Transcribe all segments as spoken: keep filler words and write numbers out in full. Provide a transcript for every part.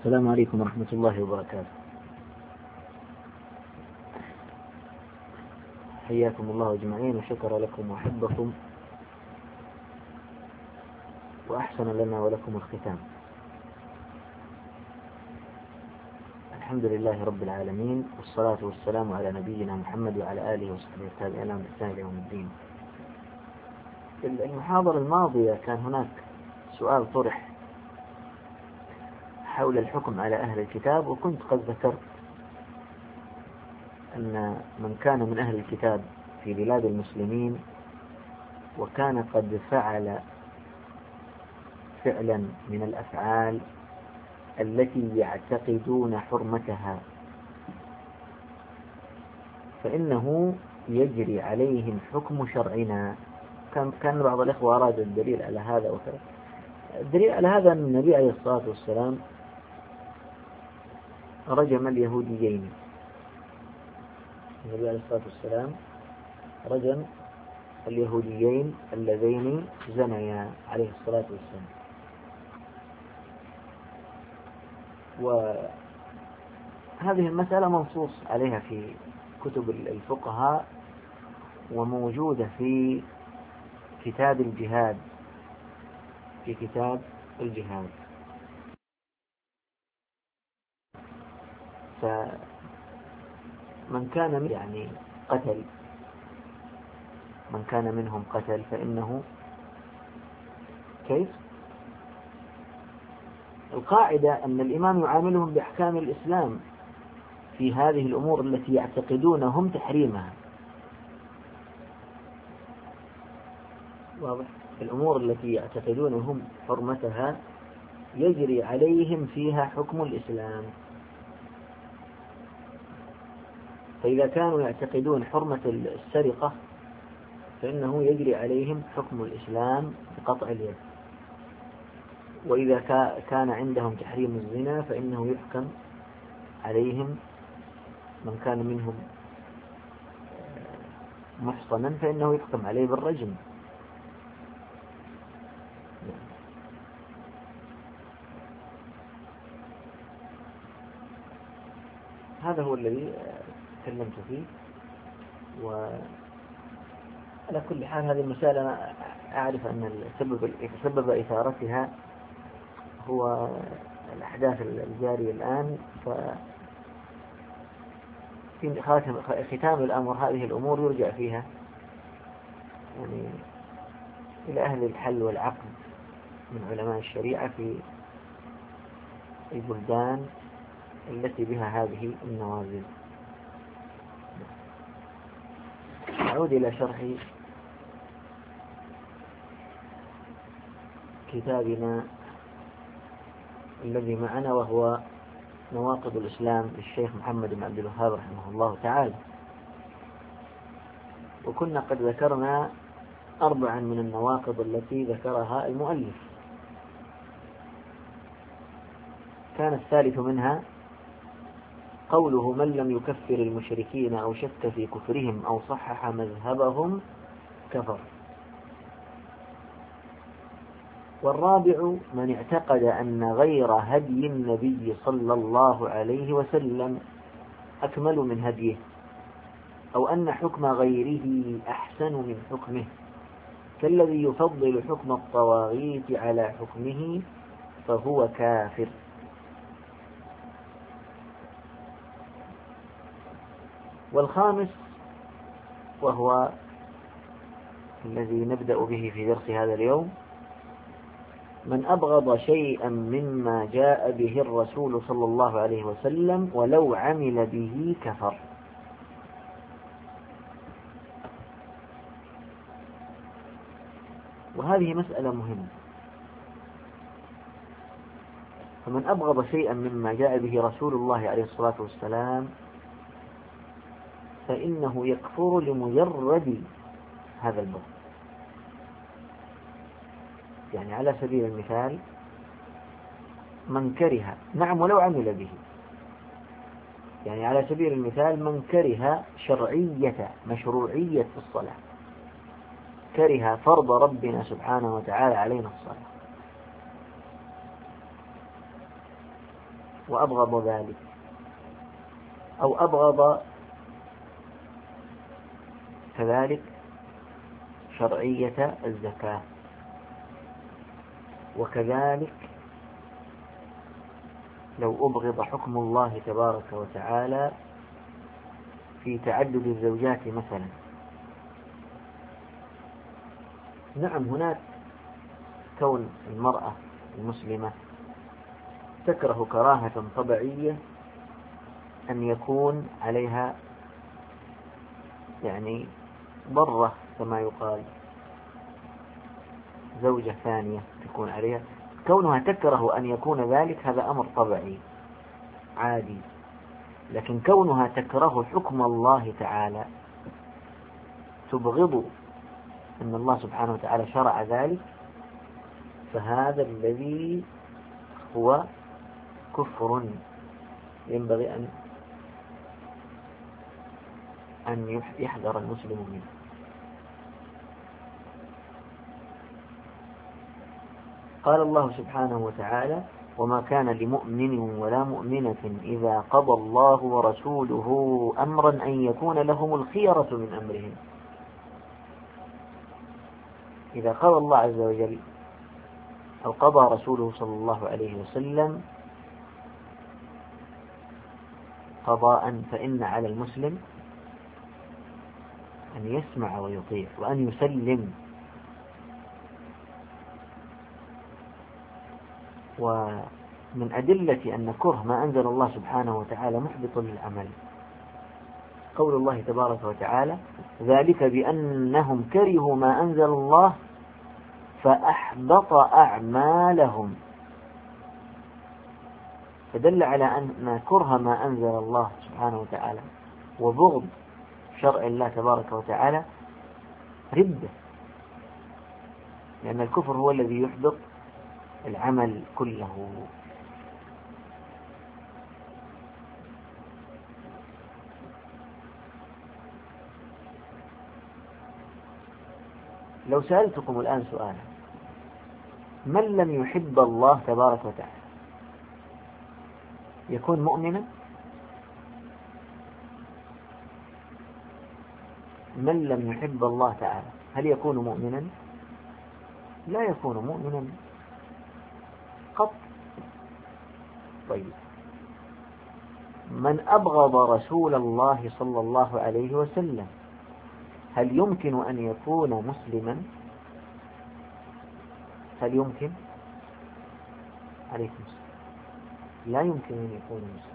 السلام عليكم ورحمة الله وبركاته. حياكم الله أجمعين وشكر لكم وحبكم وأحسن لنا ولكم الختام. الحمد لله رب العالمين، والصلاة والسلام على نبينا محمد وعلى آله وصحبه التابعين لهم بإحسان إلى يوم الدين. في المحاضرة الماضية كان هناك سؤال طرح حول الحكم على أهل الكتاب، وكنت قد ذكرت أن من كان من أهل الكتاب في بلاد المسلمين وكان قد فعل فعلا من الأفعال التي يعتقدون حرمتها فإنه يجري عليهم حكم شرعنا. كان كان بعض الإخوة أراد الدليل على هذا وكذا. الدليل على هذا أن النبي عليه الصلاة والسلام رجم اليهوديين. النبي عليه الصلاة والسلام رجم اليهوديين اللذين زنيا عليه الصلاة والسلام. وهذه المسألة منصوص عليها في كتب الفقهاء وموجودة في كتاب الجهاد في كتاب الجهاد فمن كان يعني قتل من كان منهم قتل فإنه كيف؟ القاعدة أن الإمام يعاملهم بأحكام الإسلام في هذه الأمور التي يعتقدون هم تحريمها. واضح؟ الأمور التي يعتقدون هم حرمتها يجري عليهم فيها حكم الإسلام. فإذا كانوا يعتقدون حرمة السرقة فإنه يجري عليهم حكم الإسلام بقطع اليد. وإذا كان عندهم تحريم الزنا فإنه يحكم عليهم من كان منهم محصنا فإنه يحكم عليه بالرجم. هذا هو الذي تكلمت فيه. وعلى كل حال هذه المسألة أنا أعرف أن السبب سبب إثارتها هو الأحداث الجارية الآن. ففي ختام الأمر هذه الأمور يرجع فيها يعني إلى أهل الحل والعقد من علماء الشريعة في البلدان التي بها هذه النوازل. نعود إلى شرح كتابنا الذي معنا وهو نواقض الإسلام للشيخ محمد بن عبد الوهاب رحمه الله تعالى. وكنا قد ذكرنا أربعا من النواقض التي ذكرها المؤلف. كان الثالث منها قوله من لم يكفر المشركين أو شك في كفرهم أو صحح مذهبهم كفر. والرابع من اعتقد أن غير هدي النبي صلى الله عليه وسلم أكمل من هديه أو أن حكم غيره أحسن من حكمه كالذي يفضل حكم الطواغيت على حكمه فهو كافر. والخامس وهو الذي نبدأ به في درس هذا اليوم من أبغض شيئا مما جاء به الرسول صلى الله عليه وسلم ولو عمل به كفر. وهذه مسألة مهمة. فمن أبغض شيئا مما جاء به رسول الله عليه الصلاة والسلام فإنه يكفر لمجرد هذا البغض. يعني على سبيل المثال من كره نعم ولو عمل به. يعني على سبيل المثال من كره شرعية مشروعية الصلاة، كره فرض ربنا سبحانه وتعالى علينا الصلاة، وأبغض ذلك، أو أبغض كذلك شرعية الزكاة، وكذلك لو أبغض حكم الله تبارك وتعالى في تعدد الزوجات مثلا. نعم، هناك كون المرأة المسلمة تكره كراهة طبيعية أن يكون عليها يعني ضرة كما يقال، زوجة ثانية تكون عليها، كونها تكره أن يكون ذلك هذا أمر طبيعي عادي. لكن كونها تكره حكم الله تعالى، تبغض أن الله سبحانه وتعالى شرع ذلك، فهذا الذي هو كفر ينبغي أن أن يحذر المسلم منه. قال الله سبحانه وتعالى: وما كان لمؤمن ولا مؤمنة إذا قضى الله ورسوله أمرا أن يكون لهم الخيرة من أمرهم. إذا قضى الله عز وجل أو قضى رسوله صلى الله عليه وسلم قضاء، فإن على المسلم أن يسمع ويطيع وأن يسلم. ومن أدلة أن كره ما أنزل الله سبحانه وتعالى محبط للعمل قول الله تبارك وتعالى: ذلك بأنهم كرهوا ما أنزل الله فأحبط أعمالهم. فدل على أن كره ما أنزل الله سبحانه وتعالى وبغض شرع الله تبارك وتعالى ردة، لأن الكفر هو الذي يحبط العمل كله. لو سألتكم الآن سؤالا: من لم يحب الله تبارك وتعالى يكون مؤمنا؟ من لم يحب الله تعالى هل يكون مؤمنا؟ لا يكون مؤمنا قط. طيب، من أبغض رسول الله صلى الله عليه وسلم هل يمكن أن يكون مسلما؟ هل يمكن؟ عليكم السلام. لا يمكن أن يكون مسلما،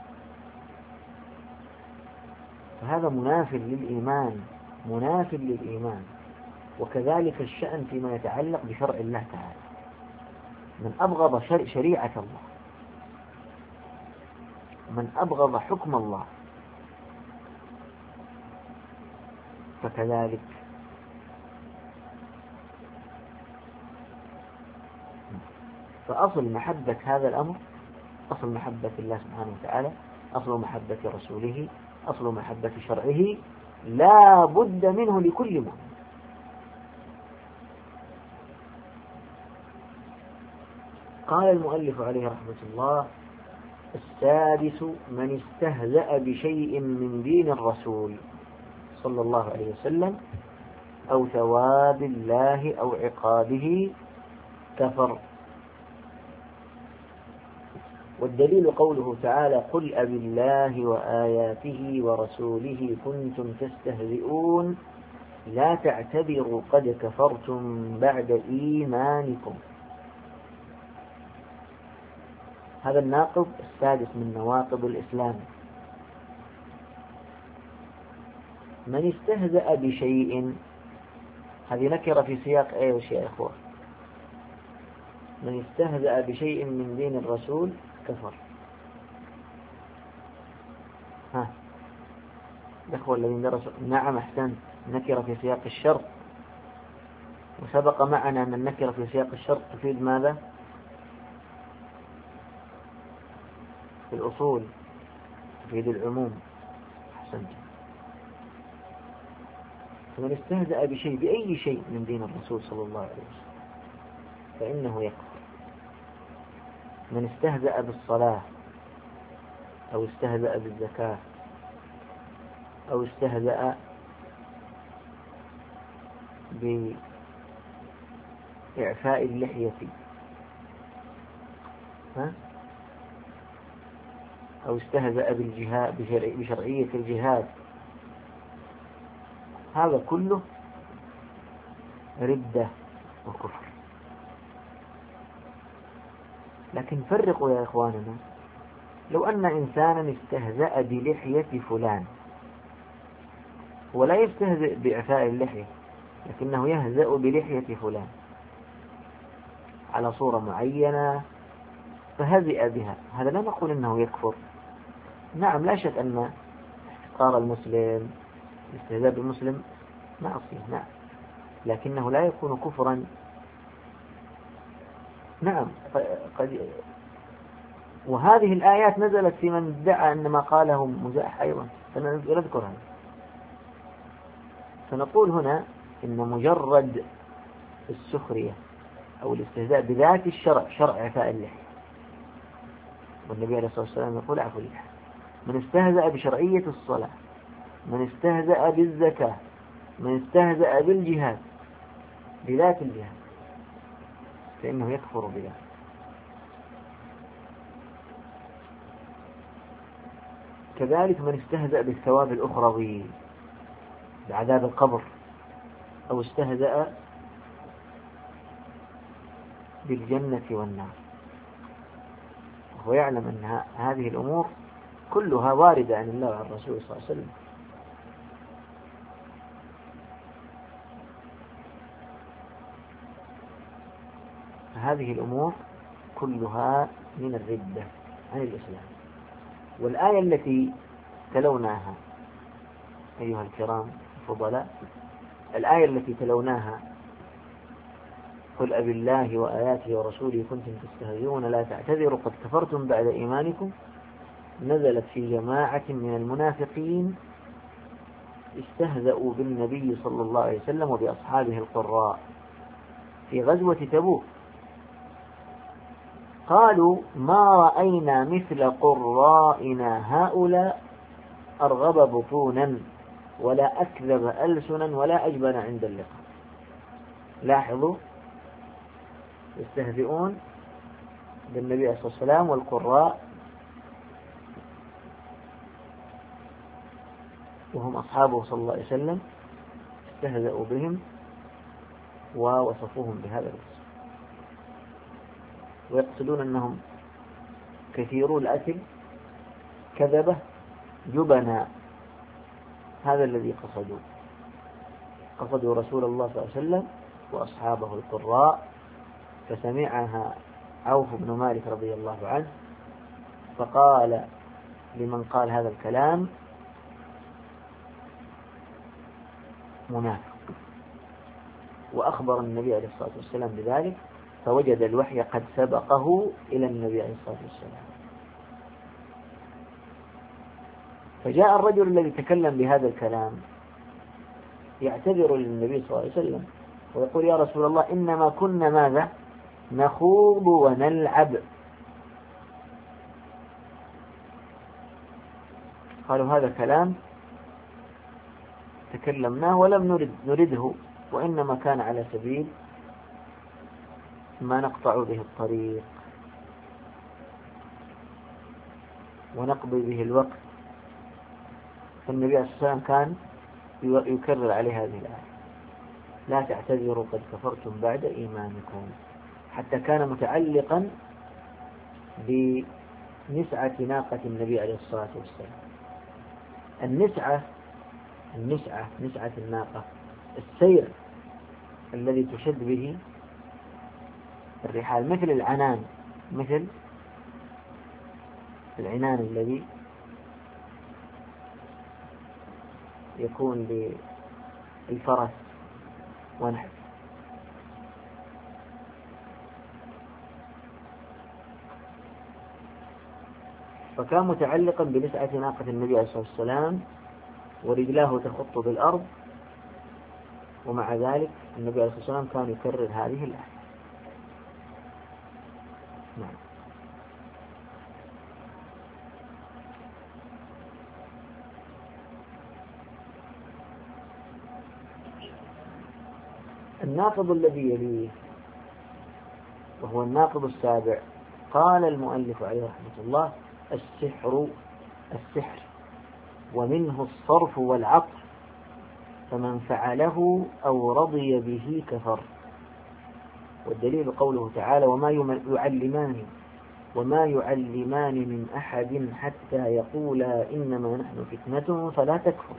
فهذا مناف للإيمان، مناف للإيمان. وكذلك الشأن فيما يتعلق بشرع الله تعالى. من أبغض شريعة الله، من أبغض حكم الله، فكذلك فأصل محبة هذا الأمر أصل محبة الله سبحانه وتعالى، أصل محبة رسوله، أصل محبة شرعه، لا بد منه لكل مؤمن. قال المؤلف عليه رحمة الله: السادس من استهزأ بشيء من دين الرسول صلى الله عليه وسلم أو ثواب الله أو عقابه كفر. والدليل قوله تعالى: قل أبي الله وآياته ورسوله كنتم تستهزئون لا تعتذروا قد كفرتم بعد إيمانكم. هذا الناقض السادس من نواقض الإسلام. من استهزأ بشيء، هذه نكرة في سياق ايش يا إخوة؟ من استهزأ بشيء من دين الرسول كفر. ها الأخوة الذين درسوا، نعم أحسنت، نكرة في سياق الشرط. وسبق معنا أن النكرة في سياق الشرط تفيد ماذا؟ في الأصول تفيد العموم. أحسنت. فمن استهزأ بشيء بأي شيء من دين الرسول صلى الله عليه وسلم فإنه يكفر. من استهزأ بالصلاة أو استهزأ بالزكاة، أو استهزأ بإعفاء اللحية، ها؟ أو استهزأ بالجهاد بشرعية الجهاد، هذا كله ردة وكفر. لكن فرقوا يا إخواننا، لو أن إنسانا استهزأ بلحية فلان، ولا يستهزئ بإعفاء اللحية لكنه يهزأ بلحية فلان على صورة معينة فهزئ بها، هذا لا نقول إنه يكفر. نعم لا شك أن احتقار المسلم، الاستهزاء بالمسلم معصية، نعم، لكنه لا يكون كفرا. نعم قد، وهذه الآيات نزلت في من ادعى أن ما قاله مزاح أيضا، سنذكر هذا. سنقول هنا إن مجرد السخرية أو الاستهزاء بذات الشرع، شرع إعفاء اللحية، والنبي عليه الصلاة والسلام يقول اعفوا اللحية. من استهزأ بشرعية الصلاة، من استهزأ بالزكاة، من استهزأ بالجهاد بذات الجهاد، فإنه يكفر بذلك. كذلك من استهزأ بالثواب الأخروي بعذاب القبر، أو استهزأ بالجنة والنار، وهو يعلم أن هذه الأمور كلها واردة عن الله وعن الرسول صلى الله عليه وسلم. هذه الأمور كلها من الردة عن الإسلام. والآية التي تلوناها أيها الكرام الفضلاء، الآية التي تلوناها قل أبي الله وآياته ورسوله كنتم تستهزئون لا تعتذروا قد كفرتم بعد إيمانكم، نزلت في جماعة من المنافقين استهزأوا بالنبي صلى الله عليه وسلم وبأصحابه القراء في غزوة تبوك، قالوا ما رأينا مثل قرائنا هؤلاء أرغب بطونا ولا أكذب ألسنا ولا أجبن عند اللقاء. لاحظوا، يستهزئون بالنبي عليه الصلاة والسلام والقراء وهم أصحابه صلى الله عليه وسلم، استهزأوا بهم ووصفوهم بهذا الوصف، ويقصدون أنهم كثيرو الأكل كذبة جبنا. هذا الذي قصدوا، قصدوا رسول الله صلى الله عليه وسلم وأصحابه القراء. فسمعها عوف بن مالك رضي الله عنه فقال لمن قال هذا الكلام منافق، وأخبر النبي عليه الصلاة والسلام بذلك، فوجد الوحي قد سبقه إلى النبي عليه الصلاة والسلام. فجاء الرجل الذي تكلم بهذا الكلام يعتذر للنبي صلى الله عليه وسلم ويقول يا رسول الله إنما كنا ماذا نخوض ونلعب. قالوا هذا كلام تكلمناه ولم نرد نرده، وإنما كان على سبيل ما نقطع به الطريق ونقضي به الوقت. فالنبي عليه الصلاة والسلام كان يكرر عليه هذه الآية لا تعتذروا قد كفرتم بعد إيمانكم، حتى كان متعلقا بنسعة ناقة النبي عليه الصلاة والسلام. النسعة النسعة نسعة الناقة السير الذي تشد به الرحال، مثل العنان، مثل العنان الذي يكون للفرس ونحو. فكان متعلقا بنسعة ناقة النبي عليه الصلاة والسلام ورجلاه تخط بالأرض، ومع ذلك النبي عليه الصلاة والسلام كان يكرر هذه الآية. نعم. الناقض الذي يليه وهو الناقض السابع، قال المؤلف عليه رحمة الله: السحر السحر ومنه الصرف والعطف، فمن فعله أو رضي به كفر. والدليل قوله تعالى: وما يعلمان وما يعلمان من أحد حتى يقولا إنما نحن فتنة فلا تكفر.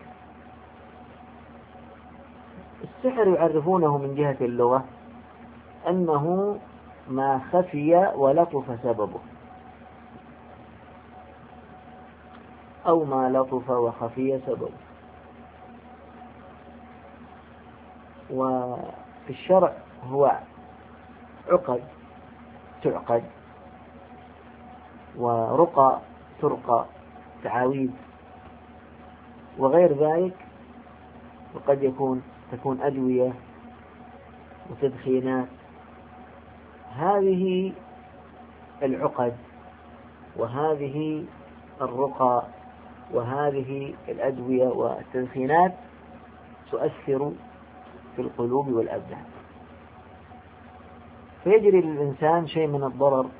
السحر يعرفونه من جهة اللغة أنه ما خفي ولطف سببه، أو ما لطف وخفي سببه. وفي الشرع هو عقد تعقد، ورقى ترقى، تعاويذ وغير ذلك، وقد يكون تكون أدوية وتدخينات. هذه العقد وهذه الرقى وهذه الأدوية والتدخينات تؤثر في القلوب والأبدان، فيجري للإنسان شيء من الضرر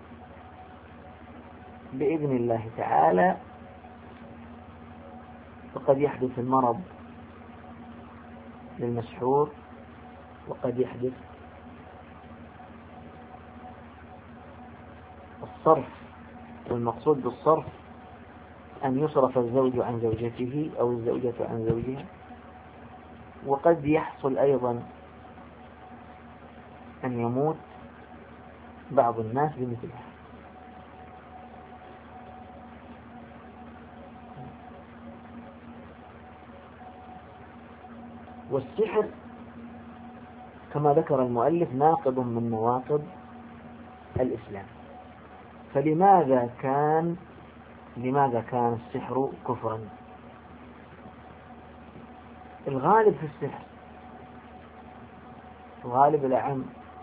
بإذن الله تعالى، فقد يحدث المرض للمسحور، وقد يحدث الصرف. والمقصود بالصرف أن يصرف الزوج عن زوجته أو الزوجة عن زوجها. وقد يحصل أيضا أن يموت بعض الناس بمثلها. والسحر كما ذكر المؤلف ناقض من نواقض الإسلام. فلماذا كان لماذا كان السحر كفرا؟ الغالب في السحر، الغالب الأعم،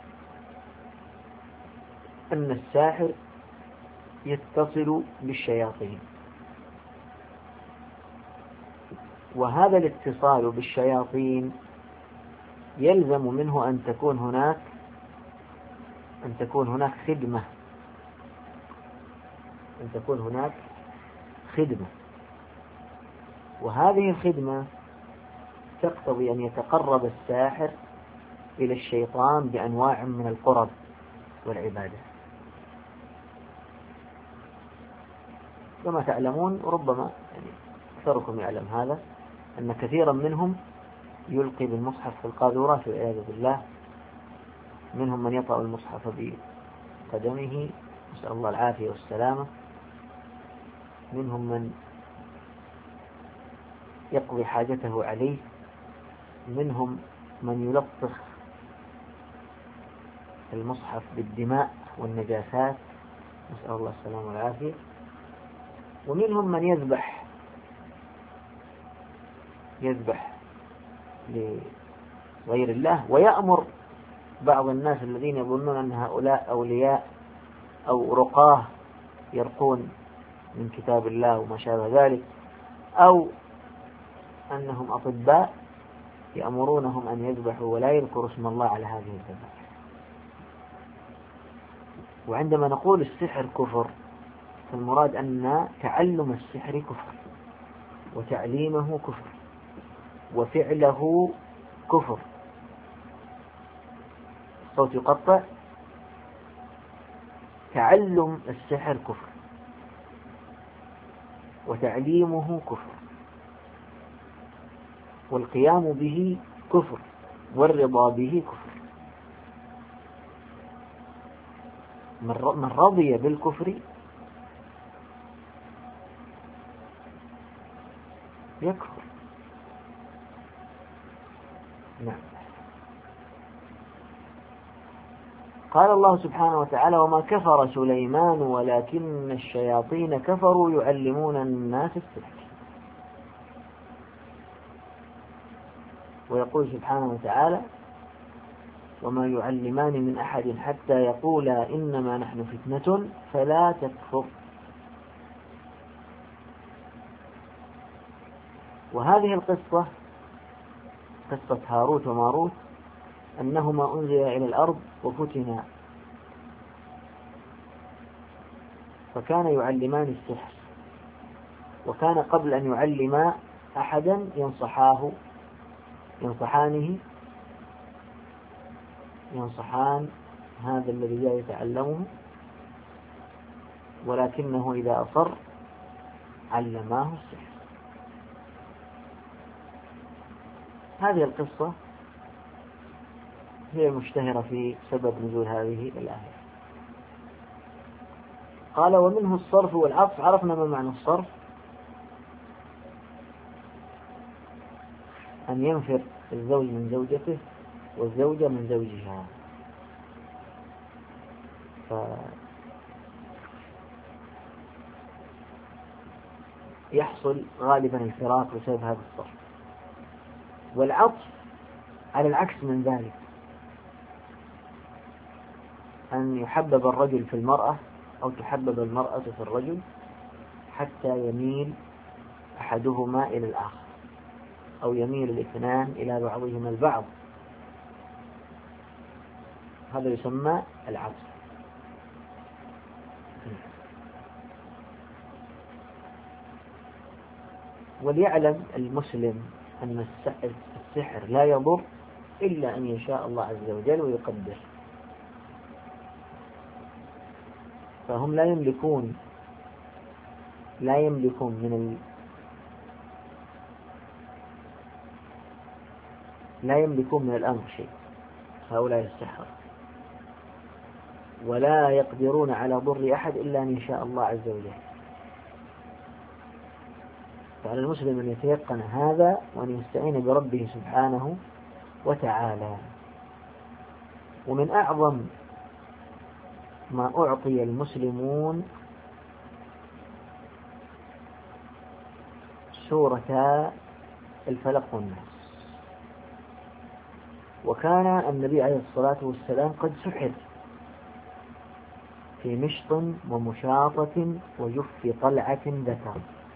أن الساحر يتصل بالشياطين، وهذا الاتصال بالشياطين يلزم منه أن تكون هناك أن تكون هناك خدمة أن تكون هناك خدمة وهذه الخدمة تقتضي أن يتقرب الساحر إلى الشيطان بأنواع من القرب والعبادة. كما تعلمون، ربما يعني أكثركم يعلم هذا، أن كثيرا منهم يلقي بالمصحف في القاذورات والعياذ بالله. منهم من يطأ المصحف بقدمه، نسأل الله العافية والسلامة. منهم من يقضي حاجته عليه. منهم من يلطخ المصحف بالدماء والنجاسات، نسأل الله السلامة والعافية. ومنهم من يذبح يذبح لغير الله، ويأمر بعض الناس الذين يظنون أن هؤلاء أولياء أو رقاه يرقون من كتاب الله وما شابه ذلك، أو أنهم أطباء، يأمرونهم أن يذبحوا ولا يذكروا اسم الله على هذه الذبائح. وعندما نقول السحر كفر، فالمراد أن تعلم السحر كفر، وتعليمه كفر، وفعله كفر. الصوت يقطع. تعلم السحر كفر، وتعليمه كفر، والقيام به كفر، والرضا به كفر. من رضي بالكفر يكفر. نعم. قال الله سبحانه وتعالى: وما كفر سليمان ولكن الشياطين كفروا يعلمون الناس السحر. ويقول سبحانه وتعالى: وما يعلمان من أحد حتى يقولا إنما نحن فتنة فلا تكفر. وهذه القصة، قصة هاروت وماروت، أنهما أنزلا إلى الأرض وفتنا، فكان يعلمان السحر، وكان قبل أن يعلما أحدا ينصحاه ينصحانه ينصحان هذا الذي جاء يتعلمه، ولكنه إذا أصر علماه السحر. هذه القصة هي المشتهرة في سبب نزول هذه الآية. قال: ومنه الصرف والعطف. عرفنا ما معنى الصرف: أن ينفر الزوج من زوجته والزوجة من زوجها، فيحصل غالبا الفراق بسبب هذا الصرف. والعطف على العكس من ذلك، أن يحبب الرجل في المرأة أو تحبب المرأة في الرجل حتى يميل أحدهما إلى الآخر، أو يميل الاثنان إلى بعضهما البعض. هذا يسمى العطف. وليعلم المسلم أن السحر لا يضر إلا أن يشاء الله عز وجل ويقدر. فهم لا يملكون لا يملكون من ال... لا يملكون من الأمر شيء هؤلاء السحرة، ولا يقدرون على ضر أحد إلا أن يشاء الله عز وجل. فعلى المسلم أن يتيقن هذا وأن يستعين بربه سبحانه وتعالى. ومن أعظم ما أعطي المسلمون سورة الفلق والناس، وكان النبي عليه الصلاة والسلام قد سحر في مشط ومشاطة وجف طلعة ذكر.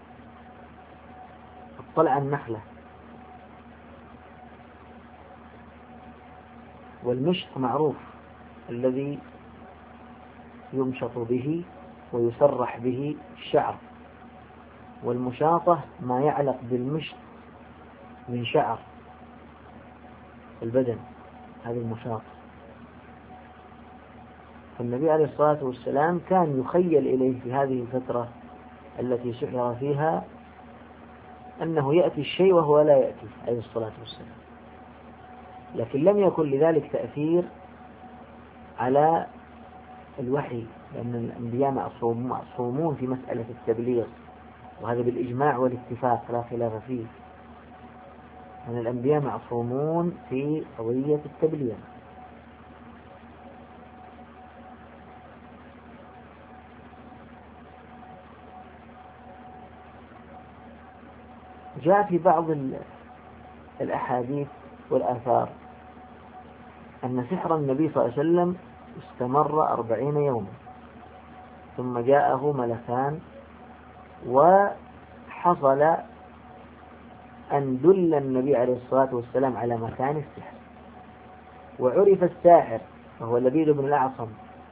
الطلعة النخلة، والمشط معروف الذي يمشط به ويسرح به الشعر، والمشاطة ما يعلق بالمشط من شعر البدن، هذه المشاطة. فالنبي عليه الصلاة والسلام كان يخيل إليه في هذه الفترة التي سحر فيها أنه يأتي الشيء وهو لا يأتي عليه الصلاة والسلام، لكن لم يكن لذلك تأثير على الوحي، لأن الأنبياء معصومون في مسألة التبليغ، وهذا بالإجماع والاتفاق لا خلاف فيه، أن الأنبياء معصومون في قضية التبليغ. جاء في بعض الأحاديث والآثار أن سحر النبي صلى الله عليه وسلم استمر أربعين يوما، ثم جاءه ملكان وحصل أن دل النبي عليه الصلاة والسلام على مكان السحر، وعرف الساحر وهو لبيد بن الأعصم،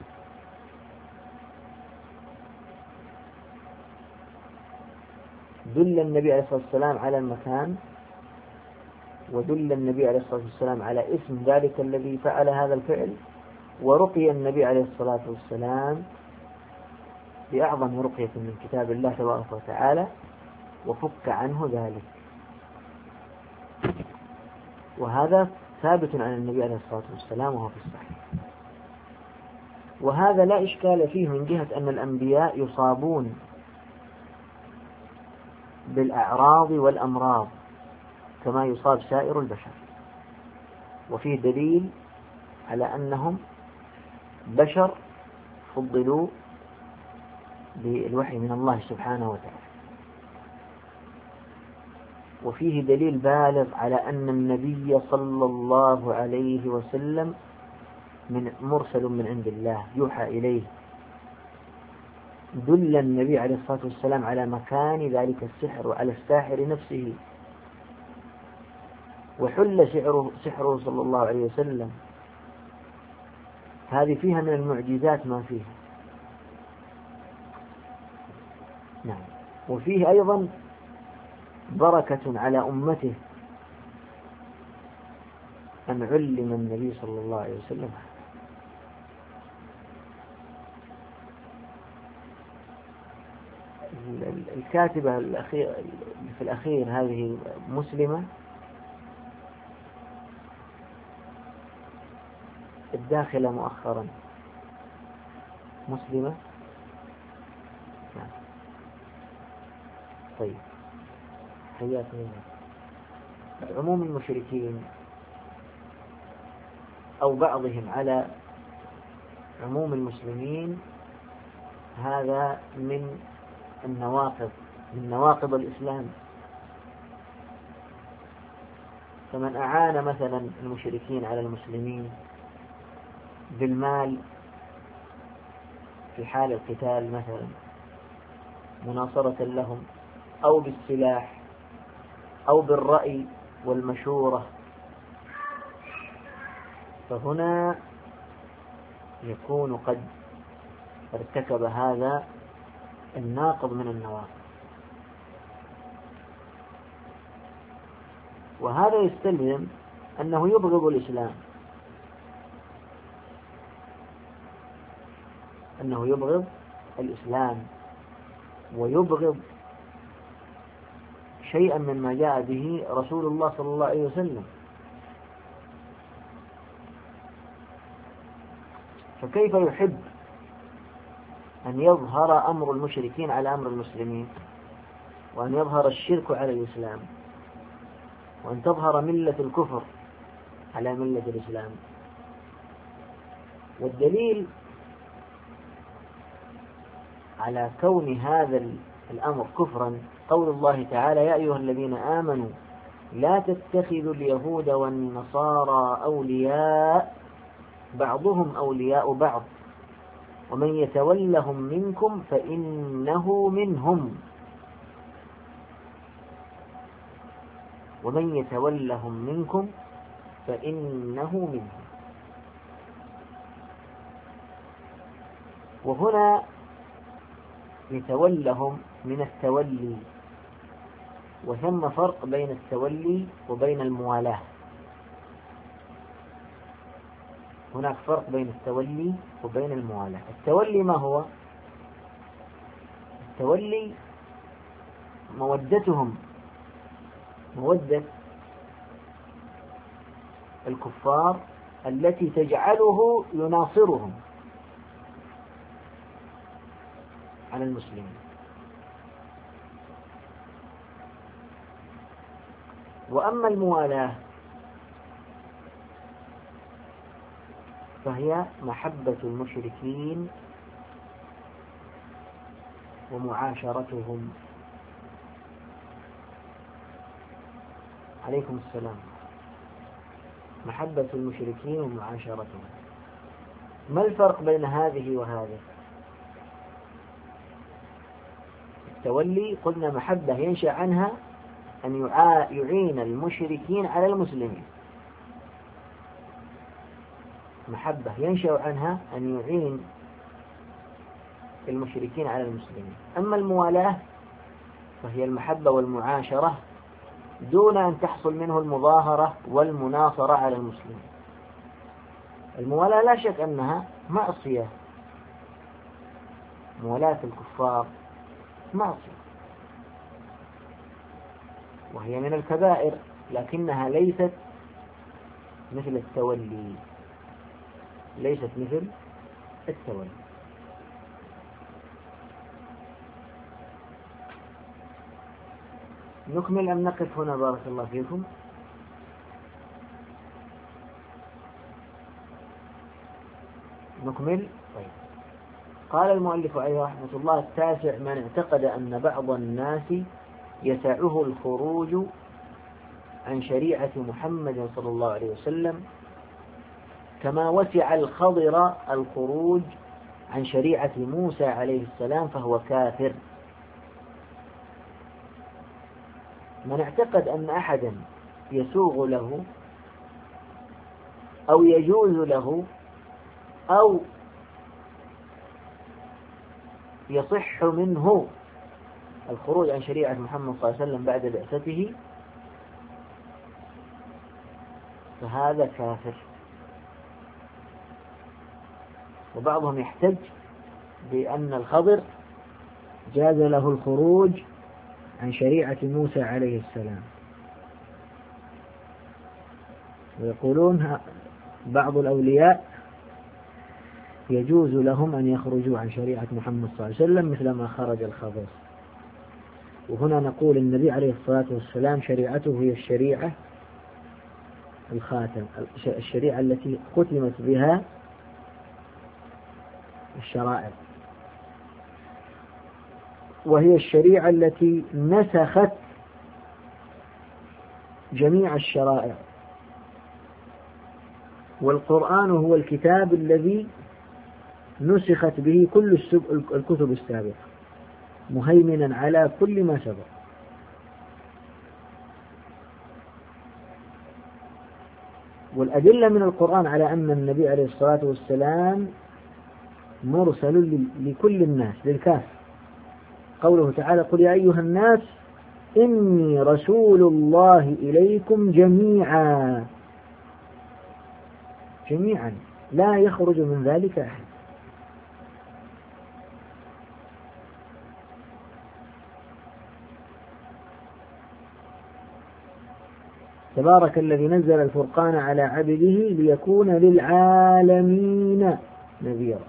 دل النبي عليه الصلاة والسلام على المكان، ودل النبي عليه الصلاة والسلام على اسم ذلك الذي فعل هذا الفعل، ورقي النبي عليه الصلاة والسلام بأعظم رقية من كتاب الله تبارك وتعالى، وفك عنه ذلك. وهذا ثابت عن النبي عليه الصلاة والسلام وهو في الصحيح. وهذا لا إشكال فيه من جهة أن الأنبياء يصابون بالأعراض والأمراض كما يصاب سائر البشر، وفيه دليل على أنهم بشر فضلوا بالوحي من الله سبحانه وتعالى، وفيه دليل بالغ على أن النبي صلى الله عليه وسلم من مرسل من عند الله يوحى إليه. دل النبي عليه الصلاة والسلام على مكان ذلك السحر وعلى الساحر نفسه، وحل سحره, سحره صلى الله عليه وسلم، هذه فيها من المعجزات ما فيها. نعم. وفيه أيضا بركة على أمته أن علم النبي صلى الله عليه وسلم. الكاتبة الأخير في الأخير هذه مسلمة، الداخلة مؤخرا مسلمة. نعم. طيب، حياكم الله. عموم المشركين أو بعضهم على عموم المسلمين هذا من النواقض من نواقض الإسلام. فمن أعان مثلا المشركين على المسلمين بالمال في حال القتال مثلا مناصرة لهم، أو بالسلاح، أو بالرأي والمشورة، فهنا يكون قد ارتكب هذا الناقض من النواقض. وهذا يستلزم أنه يبغض الإسلام، أنه يبغض الإسلام ويبغض شيئا مما جاء به رسول الله صلى الله عليه وسلم. فكيف يحب أن يظهر أمر المشركين على أمر المسلمين، وأن يظهر الشرك على الإسلام، وأن تظهر ملة الكفر على ملة الإسلام؟ والدليل على كون هذا الأمر كفرا قول الله تعالى: يا أيها الذين آمنوا لا تتخذوا اليهود والنصارى أولياء بعضهم أولياء بعض ومن يتولهم منكم فإنه منهم ومن يتولهم منكم فإنه منهم. وهنا يتولهم من التولي، وثم فرق بين التولي وبين الموالاة. هناك فرق بين التولي وبين الموالاة. التولي ما هو؟ التولي مودتهم، مودة الكفار التي تجعله يناصرهم على المسلمين. وأما الموالاة فهي محبة المشركين ومعاشرتهم. عليكم السلام. محبة المشركين ومعاشرتهم. ما الفرق بين هذه وهذه؟ التولي قلنا محبة ينشأ عنها أن يعين المشركين على المسلمين، محبة ينشأ عنها أن يعين المشركين على المسلمين. أما الموالاة فهي المحبة والمعاشرة دون أن تحصل منه المظاهرة والمناصرة على المسلمين. الموالاة لا شك أنها معصية، موالاة الكفار معصية وهي من الكبائر، لكنها ليست مثل التولي، ليست مثل التولي. نكمل أم نقف هنا؟ بارك الله فيكم. نكمل. طيب. قال المؤلف عليه رحمة الله: التاسع: من اعتقد أن بعض الناس يسعه الخروج عن شريعة محمد صلى الله عليه وسلم كما وسع الخضر الخروج عن شريعة موسى عليه السلام فهو كافر. من اعتقد أن أحدا يسوغ له أو يجوز له أو يصح منه الخروج عن شريعة محمد صلى الله عليه وسلم بعد بعثته، فهذا كافر. وبعضهم يحتج بأن الخضر جاز له الخروج عن شريعة موسى عليه السلام، ويقولون بعض الأولياء يجوز لهم أن يخرجوا عن شريعة محمد صلى الله عليه وسلم مثل ما خرج الخضر. وهنا نقول النبي عليه الصلاة والسلام شريعته هي الشريعة الخاتم، الشريعة التي ختمت بها الشرائع، وهي الشريعة التي نسخت جميع الشرائع. والقرآن هو الكتاب الذي نسخت به كل الكتب السابقة، مهيمنا على كل ما سبق. والأدلة من القرآن على أن النبي عليه الصلاة والسلام مرسل لكل الناس للكافة، قوله تعالى: قل يا أيها الناس إني رسول الله إليكم جميعا، جميعا لا يخرج من ذلك أحد. تبارك الذي نزل الفرقان على عبده ليكون للعالمين نذيرا.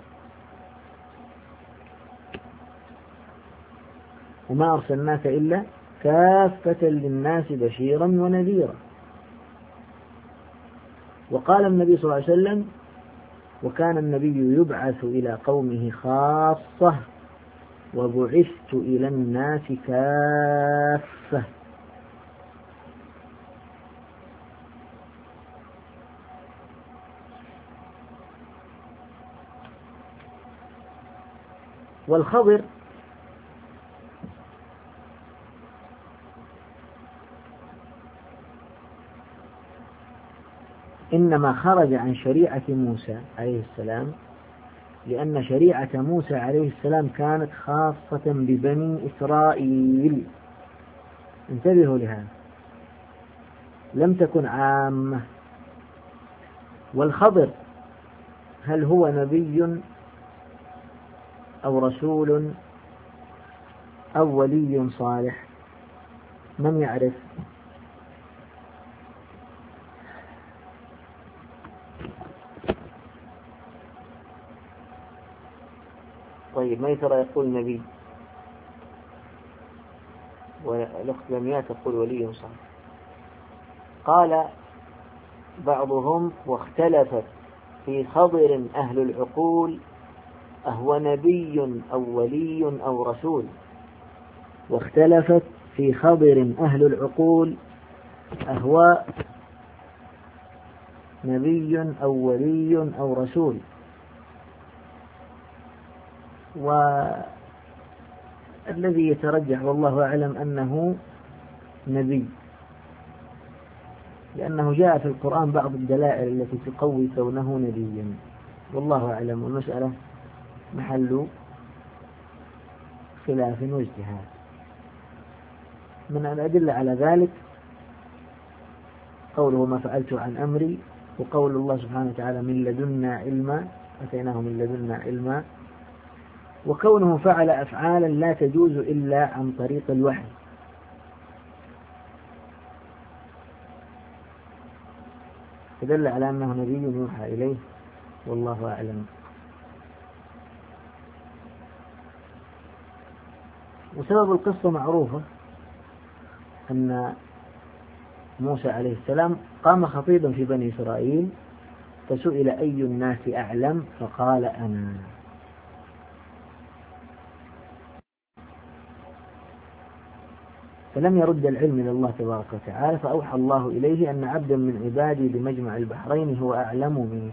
وما أرسلناك إلا كافة للناس بشيرا ونذيرا. وقال النبي صلى الله عليه وسلم: وكان النبي يبعث إلى قومه خاصة وبعثت إلى الناس كافة. والخضر إنما خرج عن شريعة موسى عليه السلام لأن شريعة موسى عليه السلام كانت خاصة ببني إسرائيل. انتبهوا لهذا، لم تكن عامة. والخضر هل هو نبي أو رسول أو ولي صالح؟ من يعرف؟ طيب، ميسرة يقول نبي، والأخت لمياء تقول ولي صالح. قال بعضهم: واختلفت في خضر أهل العقول أهو نبي أو ولي أو رسول. واختلفت في خضر أهل العقول أهو نبي أو ولي أو رسول. والذي يترجح والله أعلم أنه نبي، لأنه جاء في القرآن بعض الدلائل التي تقوي كونه نبيا، والله أعلم، والمسألة محل خلاف واجتهاد. من الأدلة على ذلك قوله: ما فعلت عن أمري، وقول الله سبحانه وتعالى: من لدنا علما، أتيناه من لدنا علما. وكونه فعل أفعالا لا تجوز إلا عن طريق الوحي. فدل على أنه نبي يوحى إليه، والله أعلم. وسبب القصة معروفة، أن موسى عليه السلام قام خطيبا في بني إسرائيل فسئل: أي الناس أعلم؟ فقال: أنا. فلم يرد العلم إلى الله تبارك وتعالى، فأوحى الله إليه أن عبدا من عبادي بمجمع البحرين هو أعلم منك.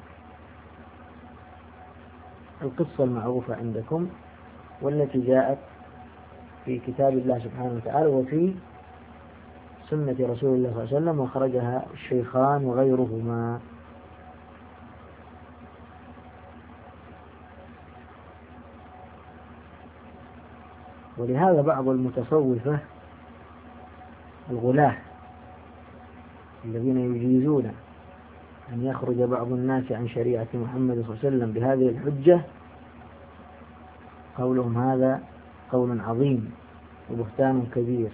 القصة المعروفة عندكم، والتي جاءت في كتاب الله سبحانه وتعالى وفي سنة رسول الله صلى الله عليه وسلم، وخرجها الشيخان وغيرهما. ولهذا بعض المتصوفة الغلاة الذين يجيزون أن يخرج بعض الناس عن شريعة محمد صلى الله عليه وسلم بهذه الحجة، قولهم هذا قول عظيم وبهتان كبير،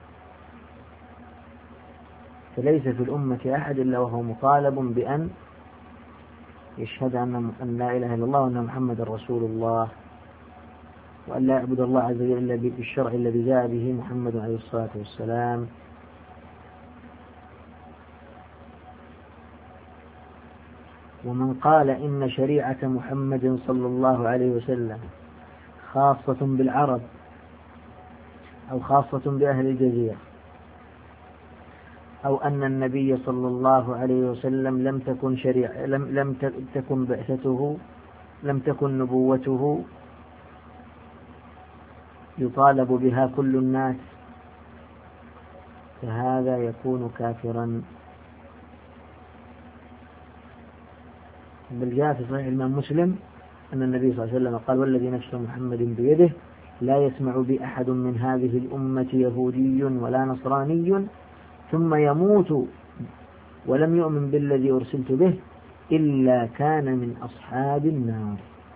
فليس في الأمة أحد إلا وهو مطالب بأن يشهد أن لا إله إلا الله وأن محمد رسول الله، وأن لا يعبد الله عز وجل إلا بالشرع الذي جاء به محمد عليه الصلاة والسلام. ومن قال إن شريعة محمد صلى الله عليه وسلم خاصة بالعرب أو خاصة بأهل الجزيرة، أو أن النبي صلى الله عليه وسلم لم تكن شريعة لم لم تكن بعثته لم تكن نبوته يطالب بها كل الناس، فهذا يكون كافرا. بل جاء في صحيح الإمام مسلم أن النبي صلى الله عليه وسلم قال: والذي نفس محمد بيده لا يسمع بي أحد من هذه الأمة يهودي ولا نصراني ثم يموت ولم يؤمن بالذي أرسلت به إلا كان من أصحاب النار.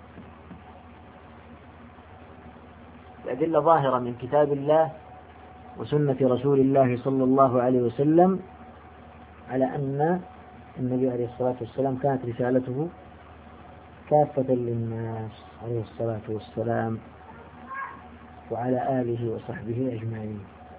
الأدلة ظاهرة من كتاب الله وسنة رسول الله صلى الله عليه وسلم على أن النبي عليه الصلاة والسلام كانت رسالته كافة للناس عليه الصلاة والسلام وعلى آله وصحبه أجمعين.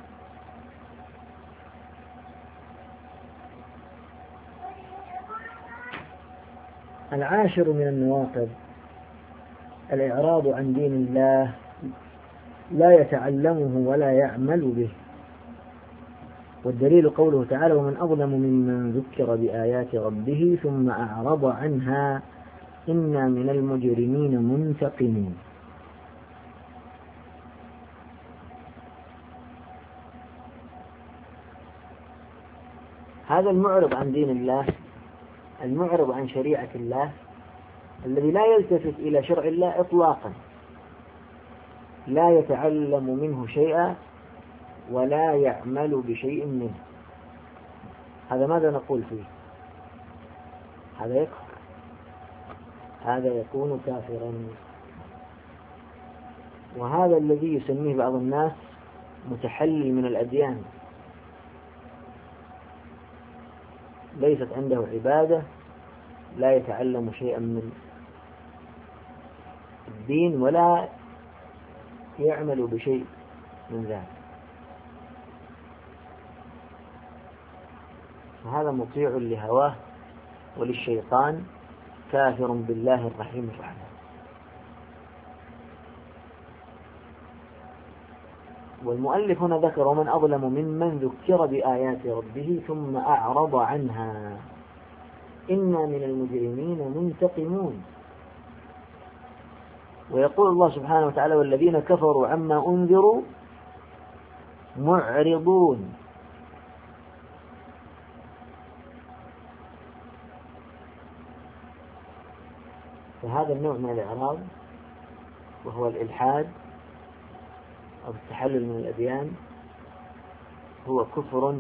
العاشر من النواقض الإعراض عن دين الله، لا يتعلمه ولا يعمل به. والدليل قوله تعالى: ومن أظلم ممن ذكر بآيات ربه ثم أعرض عنها إنا من المجرمين منتقمون. هذا المعرض عن دين الله، المعرض عن شريعة الله، الذي لا يلتفت إلى شرع الله إطلاقا، لا يتعلم منه شيئا ولا يعمل بشيء منه، هذا ماذا نقول فيه؟ هذا يكفر، هذا يكون كافرا. وهذا الذي يسميه بعض الناس متحلل من الأديان، ليست عنده عبادة، لا يتعلم شيئا من الدين ولا يعمل بشيء من ذلك، فهذا مطيع لهواه وللشيطان، كافر بالله الرحيم الرحمن. والمؤلف هنا ذكر: ومن أظلم ممن ذكر بآيات ربه ثم أعرض عنها إنا من المجرمين منتقمون. ويقول الله سبحانه وتعالى: والذين كفروا عما أنذروا معرضون. فهذا النوع من الإعراض وهو الإلحاد أو التحلل من الأديان هو كفر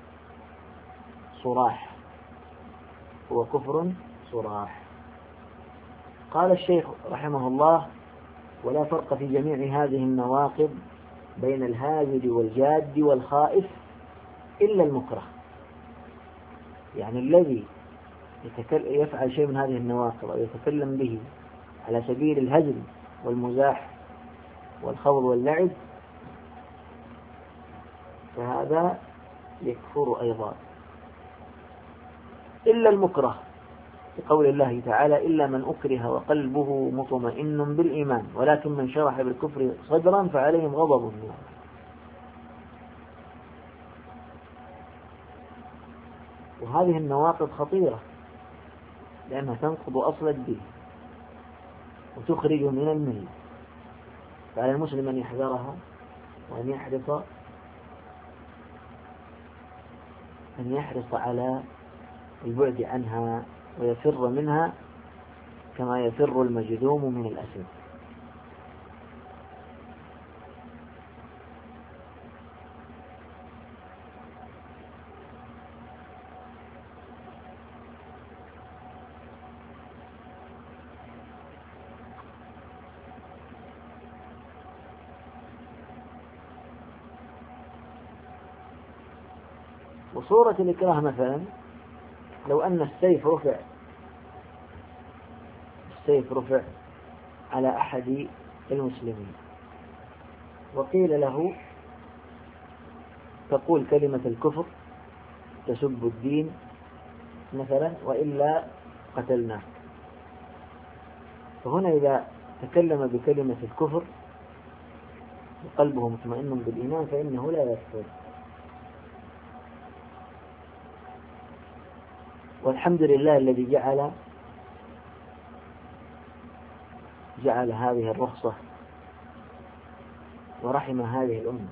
صراح، هو كفر صراح. قال الشيخ رحمه الله: ولا فرق في جميع هذه النواقض بين الهاجد والجاد والخائف إلا المكره. يعني الذي يفعل شيء من هذه النواقض أو يتكلم به على سبيل الهزل والمزاح والخوض واللعب، فهذا يكفر أيضا، إلا المكره، بقول الله تعالى: إلا من أكره وقلبه مطمئن بالإيمان ولكن من شرح بالكفر صدرا فعليهم غضب من الله. وهذه النواقض خطيرة لأنها تنقض أصل الدين وتخرج من الملة، فعلى المسلم أن يحذرها وأن يحرص أن يحرص على البعد عنها ويفر منها كما يفر المجذوم من الأسد. وصورة الإكراه مثلا لو أن السيف رفع السيف رفع على أحد المسلمين وقيل له تقول كلمة الكفر تسب الدين مثلا وإلا قتلناك، فهنا إذا تكلم بكلمة الكفر وقلبه مطمئن بالإيمان فإنه لا يكفر. والحمد لله الذي جعل جعل هذه الرخصة ورحم هذه الأمة.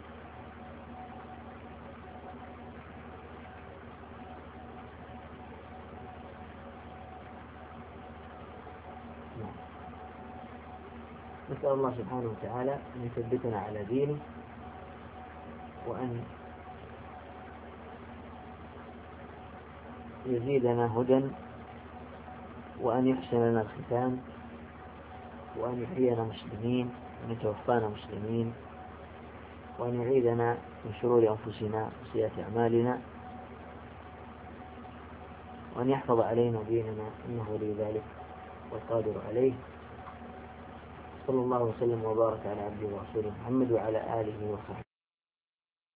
نسأل الله سبحانه وتعالى أن يثبتنا على دينه وأن يزيدنا هدى وأن يحسن لنا الختام وأن يحيينا مسلمين وأن يتوفانا مسلمين وأن يعيدنا من شرور أنفسنا وسيئات أعمالنا وأن يحفظ علينا ديننا إنه ولي ذلك والقادر عليه. صلى الله وسلم وبارك على عبده ورسوله محمد وعلى آله وصحبه.